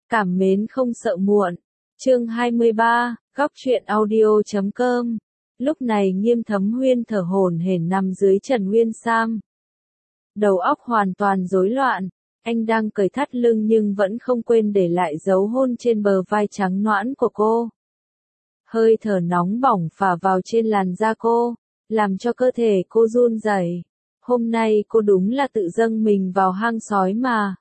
Cảm mến không sợ muộn. Chương 23, góc truyện audio.com. Lúc này Nghiêm Thấm Huyên thở hổn hển nằm dưới Trần Nguyên Sam. Đầu óc hoàn toàn rối loạn, anh đang cởi thắt lưng nhưng vẫn không quên để lại dấu hôn trên bờ vai trắng nõn của cô. Hơi thở nóng bỏng phả vào trên làn da cô, làm cho cơ thể cô run rẩy. Hôm nay cô đúng là tự dâng mình vào hang sói mà.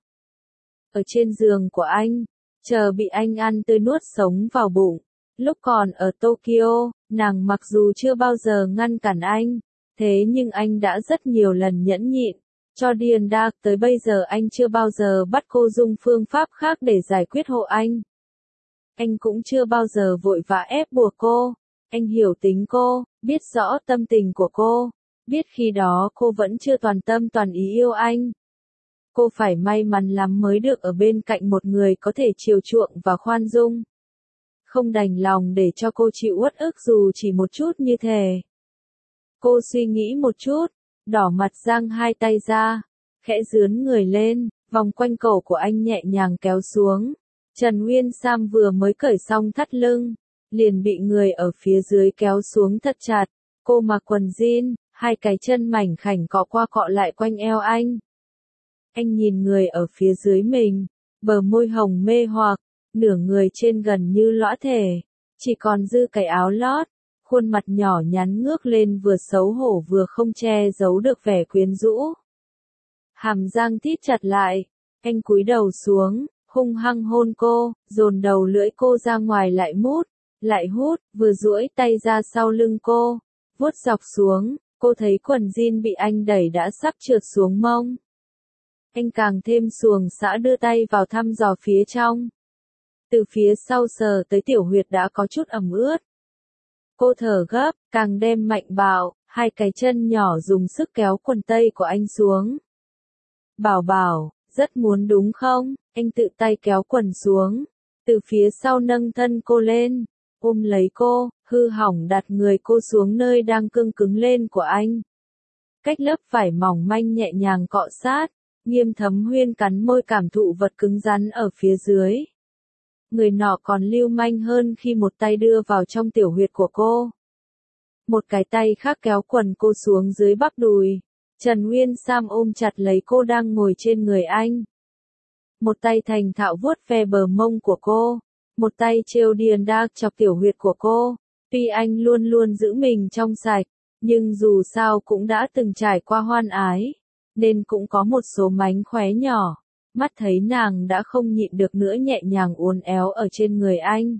Ở trên giường của anh, chờ bị anh ăn tươi nuốt sống vào bụng. Lúc còn ở Tokyo, nàng mặc dù chưa bao giờ ngăn cản anh, thế nhưng anh đã rất nhiều lần nhẫn nhịn. Cho điên đạc tới bây giờ anh chưa bao giờ bắt cô dùng phương pháp khác để giải quyết hộ anh. Anh cũng chưa bao giờ vội vã ép buộc cô. Anh hiểu tính cô, biết rõ tâm tình của cô, biết khi đó cô vẫn chưa toàn tâm toàn ý yêu anh. Cô phải may mắn lắm mới được ở bên cạnh một người có thể chiều chuộng và khoan dung. Không đành lòng để cho cô chịu uất ức dù chỉ một chút như thế. Cô suy nghĩ một chút, đỏ mặt giang hai tay ra, khẽ dướn người lên, vòng quanh cổ của anh nhẹ nhàng kéo xuống. Trần Nguyên Sam vừa mới cởi xong thắt lưng, liền bị người ở phía dưới kéo xuống thật chặt. Cô mặc quần jean, hai cái chân mảnh khảnh cọ qua cọ lại quanh eo anh. Anh nhìn người ở phía dưới mình, bờ môi hồng mê hoặc, nửa người trên gần như lõa thể, chỉ còn dư cái áo lót, khuôn mặt nhỏ nhắn ngước lên vừa xấu hổ vừa không che giấu được vẻ quyến rũ. Hàm răng thít chặt lại, anh cúi đầu xuống, hung hăng hôn cô, dồn đầu lưỡi cô ra ngoài lại hút, vừa duỗi tay ra sau lưng cô, vuốt dọc xuống, cô thấy quần jean bị anh đẩy đã sắp trượt xuống mông. Anh càng thêm xuồng xã đưa tay vào thăm dò phía trong. Từ phía sau sờ tới tiểu huyệt đã có chút ẩm ướt. Cô thở gấp, càng đem mạnh bạo, hai cái chân nhỏ dùng sức kéo quần tây của anh xuống. Bảo bảo, rất muốn đúng không? Anh tự tay kéo quần xuống, từ phía sau nâng thân cô lên, ôm lấy cô, hư hỏng đặt người cô xuống nơi đang cương cứng lên của anh. Cách lớp vải mỏng manh nhẹ nhàng cọ sát, Nghiêm Thấm Huyên cắn môi cảm thụ vật cứng rắn ở phía dưới. Người nọ còn lưu manh hơn khi một tay đưa vào trong tiểu huyệt của cô. Một cái tay khác kéo quần cô xuống dưới bắp đùi. Trần Nguyên Sam ôm chặt lấy cô đang ngồi trên người anh. Một tay thành thạo vuốt ve bờ mông của cô. Một tay trêu điên đạc chọc tiểu huyệt của cô. Tuy anh luôn luôn giữ mình trong sạch, nhưng dù sao cũng đã từng trải qua hoan ái, nên cũng có một số mánh khóe nhỏ. Mắt thấy nàng đã không nhịn được nữa nhẹ nhàng uốn éo ở trên người anh.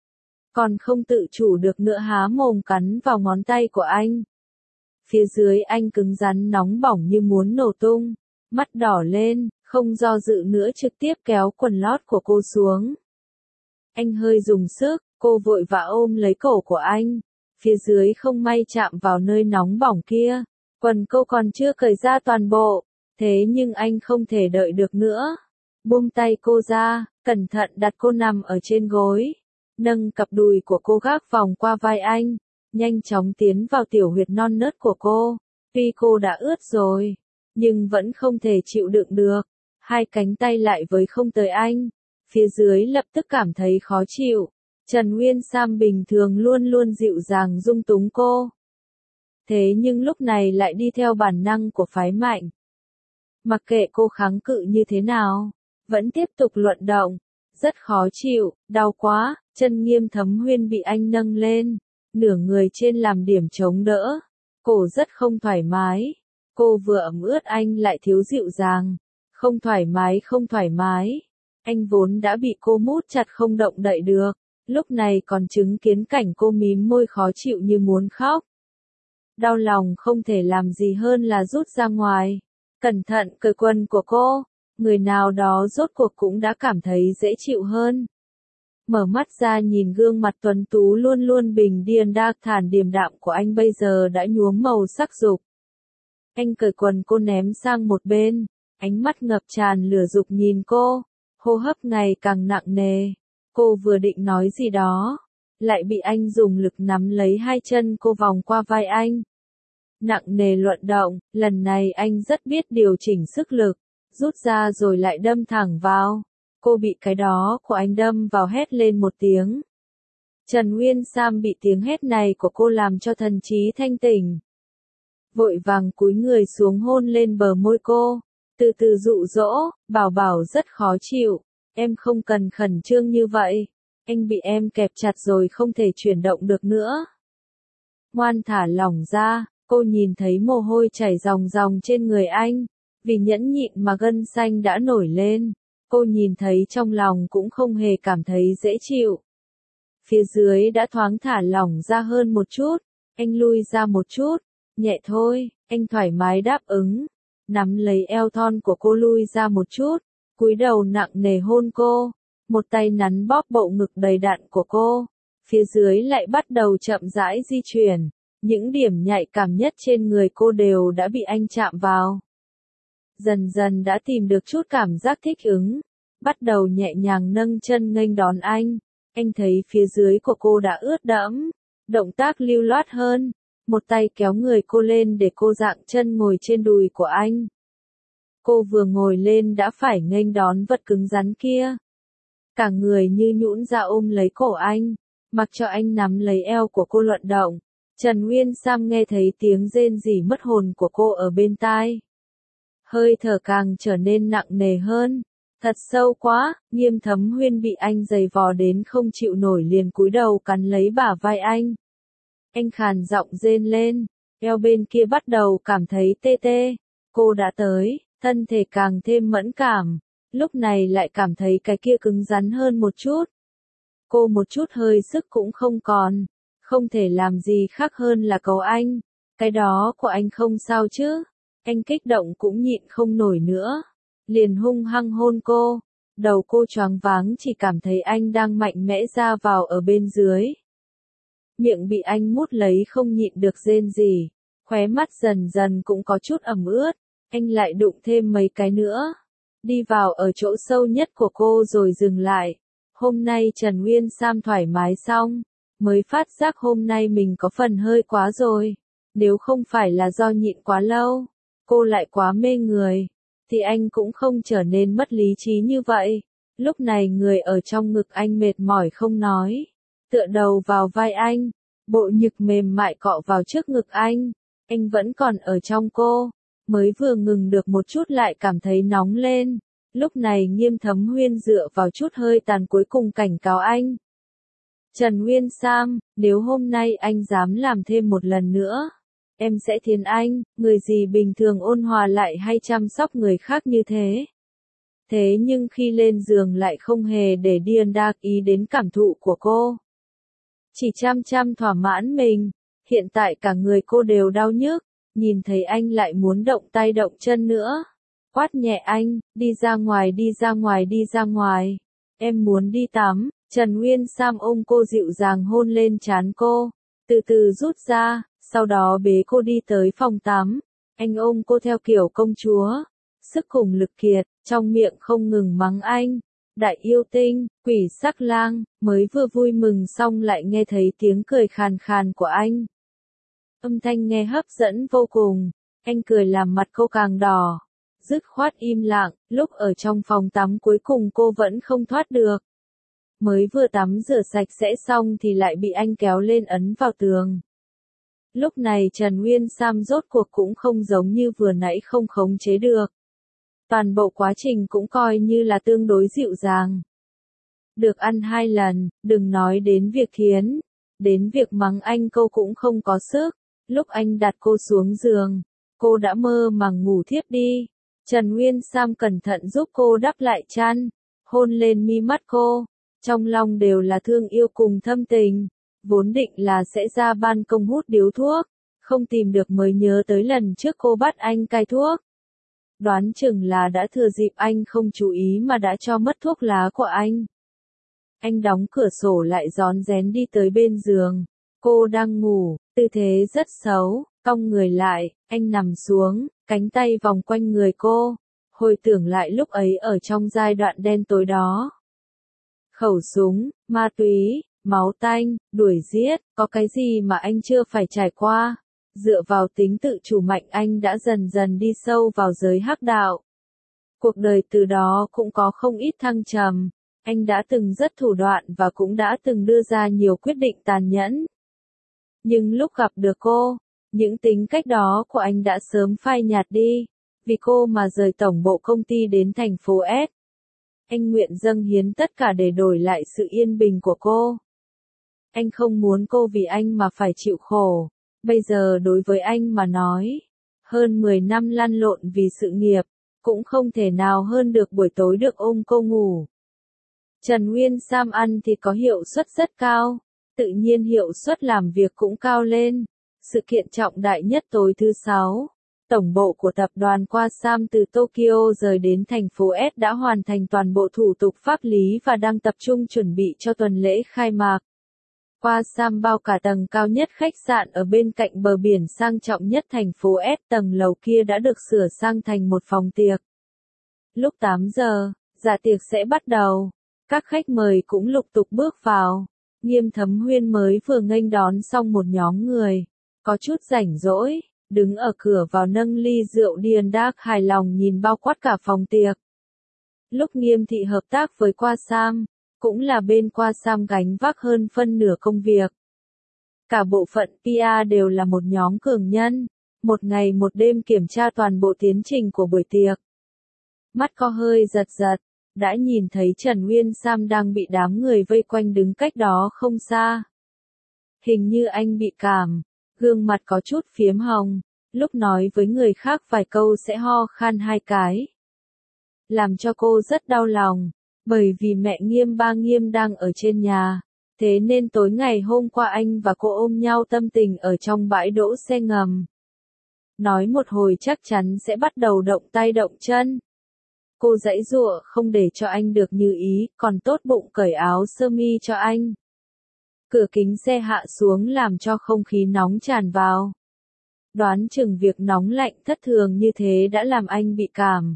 Còn không tự chủ được nữa há mồm cắn vào ngón tay của anh. Phía dưới anh cứng rắn nóng bỏng như muốn nổ tung. Mắt đỏ lên, không do dự nữa trực tiếp kéo quần lót của cô xuống. Anh hơi dùng sức, cô vội vã ôm lấy cổ của anh. Phía dưới không may chạm vào nơi nóng bỏng kia. Quần cô còn chưa cởi ra toàn bộ. Thế nhưng anh không thể đợi được nữa. Buông tay cô ra, cẩn thận đặt cô nằm ở trên gối. Nâng cặp đùi của cô gác vòng qua vai anh. Nhanh chóng tiến vào tiểu huyệt non nớt của cô. Tuy cô đã ướt rồi, nhưng vẫn không thể chịu đựng được. Hai cánh tay lại với không tới anh. Phía dưới lập tức cảm thấy khó chịu. Trần Nguyên Sam bình thường luôn luôn dịu dàng dung túng cô. Thế nhưng lúc này lại đi theo bản năng của phái mạnh. Mặc kệ cô kháng cự như thế nào, vẫn tiếp tục luận động. Rất khó chịu, đau quá, chân Nghiêm Thấm Huyên bị anh nâng lên, nửa người trên làm điểm chống đỡ. Cổ rất không thoải mái. Cô vừa ẩm ướt anh lại thiếu dịu dàng. Không thoải mái. Anh vốn đã bị cô mút chặt không động đậy được. Lúc này còn chứng kiến cảnh cô mím môi khó chịu như muốn khóc. Đau lòng không thể làm gì hơn là rút ra ngoài. Cẩn thận cởi quần của cô. Người nào đó rốt cuộc cũng đã cảm thấy dễ chịu hơn. Mở mắt ra nhìn gương mặt tuấn tú luôn luôn bình điền đạc thản điềm đạm của anh bây giờ đã nhuốm màu sắc dục. Anh cởi quần cô ném sang một bên. Ánh mắt ngập tràn lửa dục nhìn cô. Hô hấp ngày càng nặng nề. Cô vừa định nói gì đó, lại bị anh dùng lực nắm lấy hai chân cô vòng qua vai anh. Nặng nề luận động, lần này anh rất biết điều chỉnh sức lực, rút ra rồi lại đâm thẳng vào. Cô bị cái đó của anh đâm vào hét lên một tiếng. Trần Nguyên Sam bị tiếng hét này của cô làm cho thần trí thanh tỉnh. Vội vàng cúi người xuống hôn lên bờ môi cô, từ từ dụ dỗ, bảo bảo rất khó chịu, em không cần khẩn trương như vậy, anh bị em kẹp chặt rồi không thể chuyển động được nữa. Ngoan thả lỏng ra, cô nhìn thấy mồ hôi chảy ròng ròng trên người anh, vì nhẫn nhịn mà gân xanh đã nổi lên, cô nhìn thấy trong lòng cũng không hề cảm thấy dễ chịu. Phía dưới đã thoáng thả lỏng ra hơn một chút, anh lui ra một chút, nhẹ thôi, anh thoải mái đáp ứng, nắm lấy eo thon của cô lui ra một chút, cúi đầu nặng nề hôn cô, một tay nắn bóp bộ ngực đầy đặn của cô, phía dưới lại bắt đầu chậm rãi di chuyển, những điểm nhạy cảm nhất trên người cô đều đã bị anh chạm vào. Dần dần đã tìm được chút cảm giác thích ứng, bắt đầu nhẹ nhàng nâng chân nghênh đón anh thấy phía dưới của cô đã ướt đẫm, động tác lưu loát hơn, một tay kéo người cô lên để cô dạng chân ngồi trên đùi của anh. Cô vừa ngồi lên đã phải nghênh đón vật cứng rắn kia. Cả người như nhũn ra ôm lấy cổ anh, mặc cho anh nắm lấy eo của cô luận động. Trần Nguyên Sam nghe thấy tiếng rên rỉ mất hồn của cô ở bên tai. Hơi thở càng trở nên nặng nề hơn. Thật sâu quá, Nghiêm Thấm Huyên bị anh giày vò đến không chịu nổi liền cúi đầu cắn lấy bả vai anh. Anh khàn giọng rên lên, eo bên kia bắt đầu cảm thấy tê tê. Cô đã tới, thân thể càng thêm mẫn cảm, lúc này lại cảm thấy cái kia cứng rắn hơn một chút. Cô một chút hơi sức cũng không còn, không thể làm gì khác hơn là cầu anh. Cái đó của anh không sao chứ? Anh kích động cũng nhịn không nổi nữa. Liền hung hăng hôn cô, đầu cô choáng váng chỉ cảm thấy anh đang mạnh mẽ ra vào ở bên dưới. Miệng bị anh mút lấy không nhịn được rên rỉ, khóe mắt dần dần cũng có chút ẩm ướt, anh lại đụng thêm mấy cái nữa, đi vào ở chỗ sâu nhất của cô rồi dừng lại. Hôm nay Trần Nguyên Sam thoải mái xong, mới phát giác hôm nay mình có phần hơi quá rồi, nếu không phải là do nhịn quá lâu, cô lại quá mê người, thì anh cũng không trở nên mất lý trí như vậy. Lúc này người ở trong ngực anh mệt mỏi không nói, tựa đầu vào vai anh, bộ nhực mềm mại cọ vào trước ngực anh vẫn còn ở trong cô, mới vừa ngừng được một chút lại cảm thấy nóng lên. Lúc này Nghiêm Thấm Huyên dựa vào chút hơi tàn cuối cùng cảnh cáo anh. Trần Nguyên Sam, nếu hôm nay anh dám làm thêm một lần nữa, em sẽ thiến anh, người gì bình thường ôn hòa lại hay chăm sóc người khác như thế. Thế nhưng khi lên giường lại không hề để điên đa ý đến cảm thụ của cô. Chỉ chăm chăm thỏa mãn mình, hiện tại cả người cô đều đau nhức, nhìn thấy anh lại muốn động tay động chân nữa. Quát nhẹ anh, đi ra ngoài đi ra ngoài đi ra ngoài, em muốn đi tắm. Trần Nguyên Sam ôm cô dịu dàng hôn lên trán cô, từ từ rút ra, sau đó bế cô đi tới phòng tắm. Anh ôm cô theo kiểu công chúa, sức cùng lực kiệt, trong miệng không ngừng mắng anh. Đại yêu tinh, quỷ sắc lang, mới vừa vui mừng xong lại nghe thấy tiếng cười khàn khàn của anh. Âm thanh nghe hấp dẫn vô cùng, anh cười làm mặt cô càng đỏ. Dứt khoát im lặng, lúc ở trong phòng tắm cuối cùng cô vẫn không thoát được. Mới vừa tắm rửa sạch sẽ xong thì lại bị anh kéo lên ấn vào tường. Lúc này Trần Nguyên Sam rốt cuộc cũng không giống như vừa nãy không khống chế được. Toàn bộ quá trình cũng coi như là tương đối dịu dàng. Được ăn 2 lần, đừng nói đến việc thiến, đến việc mắng anh cô cũng không có sức. Lúc anh đặt cô xuống giường, cô đã mơ màng ngủ thiếp đi. Trần Nguyên Sam cẩn thận giúp cô đắp lại chăn, hôn lên mi mắt cô, trong lòng đều là thương yêu cùng thâm tình, vốn định là sẽ ra ban công hút điếu thuốc, không tìm được mới nhớ tới lần trước cô bắt anh cai thuốc. Đoán chừng là đã thừa dịp anh không chú ý mà đã cho mất thuốc lá của anh. Anh đóng cửa sổ lại rón rén đi tới bên giường, cô đang ngủ, tư thế rất xấu, cong người lại, anh nằm xuống, cánh tay vòng quanh người cô, hồi tưởng lại lúc ấy ở trong giai đoạn đen tối đó. Khẩu súng, ma túy, máu tanh, đuổi giết, có cái gì mà anh chưa phải trải qua. Dựa vào tính tự chủ mạnh anh đã dần dần đi sâu vào giới hắc đạo. Cuộc đời từ đó cũng có không ít thăng trầm, anh đã từng rất thủ đoạn và cũng đã từng đưa ra nhiều quyết định tàn nhẫn. Nhưng lúc gặp được cô, những tính cách đó của anh đã sớm phai nhạt đi, vì cô mà rời tổng bộ công ty đến thành phố S. Anh nguyện dâng hiến tất cả để đổi lại sự yên bình của cô. Anh không muốn cô vì anh mà phải chịu khổ. Bây giờ đối với anh mà nói, hơn 10 năm lăn lộn vì sự nghiệp, cũng không thể nào hơn được buổi tối được ôm cô ngủ. Trần Nguyên Sam ăn thì có hiệu suất rất cao, tự nhiên hiệu suất làm việc cũng cao lên. Sự kiện trọng đại nhất tối thứ 6, tổng bộ của tập đoàn Quasam từ Tokyo rời đến thành phố S đã hoàn thành toàn bộ thủ tục pháp lý và đang tập trung chuẩn bị cho tuần lễ khai mạc. Quasam bao cả tầng cao nhất khách sạn ở bên cạnh bờ biển sang trọng nhất thành phố S, tầng lầu kia đã được sửa sang thành một phòng tiệc. Lúc 8 giờ, dạ tiệc sẽ bắt đầu. Các khách mời cũng lục tục bước vào. Nghiêm Thấm Huyên mới vừa nghênh đón xong một nhóm người, có chút rảnh rỗi, đứng ở cửa vào nâng ly rượu Điền Đác hài lòng nhìn bao quát cả phòng tiệc. Lúc Nghiêm thị hợp tác với Quasam, cũng là bên Quasam gánh vác hơn phân nửa công việc. Cả bộ phận PR đều là một nhóm cường nhân, một ngày một đêm kiểm tra toàn bộ tiến trình của buổi tiệc. Mắt có hơi giật giật, đã nhìn thấy Trần Nguyên Sam đang bị đám người vây quanh đứng cách đó không xa. Hình như anh bị cảm, gương mặt có chút phiếm hồng, lúc nói với người khác vài câu sẽ ho khan 2 cái. Làm cho cô rất đau lòng, bởi vì mẹ Nghiêm ba Nghiêm đang ở trên nhà, thế nên tối ngày hôm qua anh và cô ôm nhau tâm tình ở trong bãi đỗ xe ngầm. Nói một hồi chắc chắn sẽ bắt đầu động tay động chân. Cô giãy giụa không để cho anh được như ý, còn tốt bụng cởi áo sơ mi cho anh. Cửa kính xe hạ xuống làm cho không khí nóng tràn vào. Đoán chừng việc nóng lạnh thất thường như thế đã làm anh bị cảm.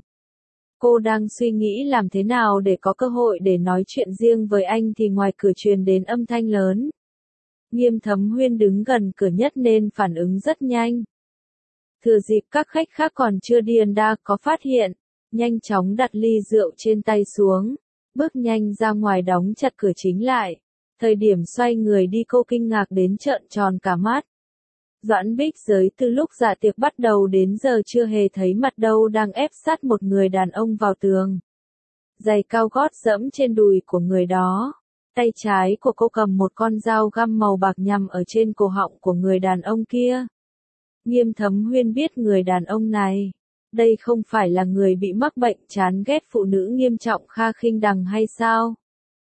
Cô đang suy nghĩ làm thế nào để có cơ hội để nói chuyện riêng với anh thì ngoài cửa truyền đến âm thanh lớn. Nghiêm Thấm Huyên đứng gần cửa nhất nên phản ứng rất nhanh. Thừa dịp các khách khác còn chưa điên đa có phát hiện, nhanh chóng đặt ly rượu trên tay xuống, bước nhanh ra ngoài đóng chặt cửa chính lại. Thời điểm xoay người đi cô kinh ngạc đến trợn tròn cả mắt. Doãn Bích Giới từ lúc dạ tiệc bắt đầu đến giờ chưa hề thấy mặt đâu đang ép sát một người đàn ông vào tường. Giày cao gót dẫm trên đùi của người đó. Tay trái của cô cầm một con dao găm màu bạc nhằm ở trên cổ họng của người đàn ông kia. Nghiêm Thấm Huyên biết người đàn ông này. Đây không phải là người bị mắc bệnh chán ghét phụ nữ nghiêm trọng Kha Khinh Đằng hay sao?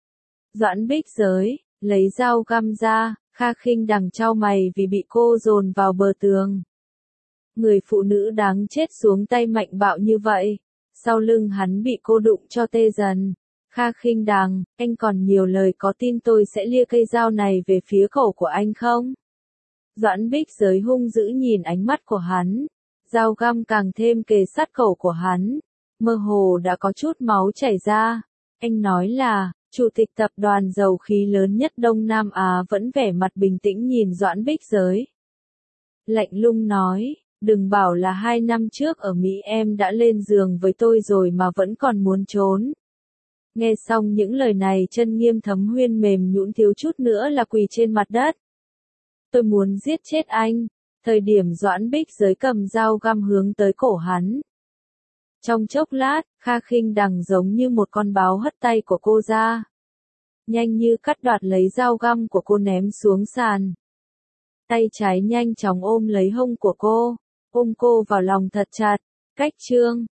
Doãn Bích Giới, lấy dao găm ra, Kha Khinh Đằng chau mày vì bị cô dồn vào bờ tường. Người phụ nữ đáng chết xuống tay mạnh bạo như vậy, sau lưng hắn bị cô đụng cho tê dần. Kha Khinh Đằng, anh còn nhiều lời có tin tôi sẽ lia cây dao này về phía cổ của anh không? Doãn Bích Giới hung dữ nhìn ánh mắt của hắn. Dao găm càng thêm kề sát cổ của hắn, mơ hồ đã có chút máu chảy ra. Anh nói là, chủ tịch tập đoàn dầu khí lớn nhất Đông Nam Á vẫn vẻ mặt bình tĩnh nhìn Doãn Bích Giới. Lạnh lùng nói, đừng bảo là 2 năm trước ở Mỹ em đã lên giường với tôi rồi mà vẫn còn muốn trốn. Nghe xong những lời này chân Nghiêm Thấm Huyên mềm nhũn thiếu chút nữa là quỳ trên mặt đất. Tôi muốn giết chết anh. Thời điểm Doãn Bích Giới cầm dao găm hướng tới cổ hắn. Trong chốc lát, Kha Khinh Đằng giống như một con báo hất tay của cô ra. Nhanh như cắt đoạt lấy dao găm của cô ném xuống sàn. Tay trái nhanh chóng ôm lấy hông của cô, ôm cô vào lòng thật chặt. Cách chương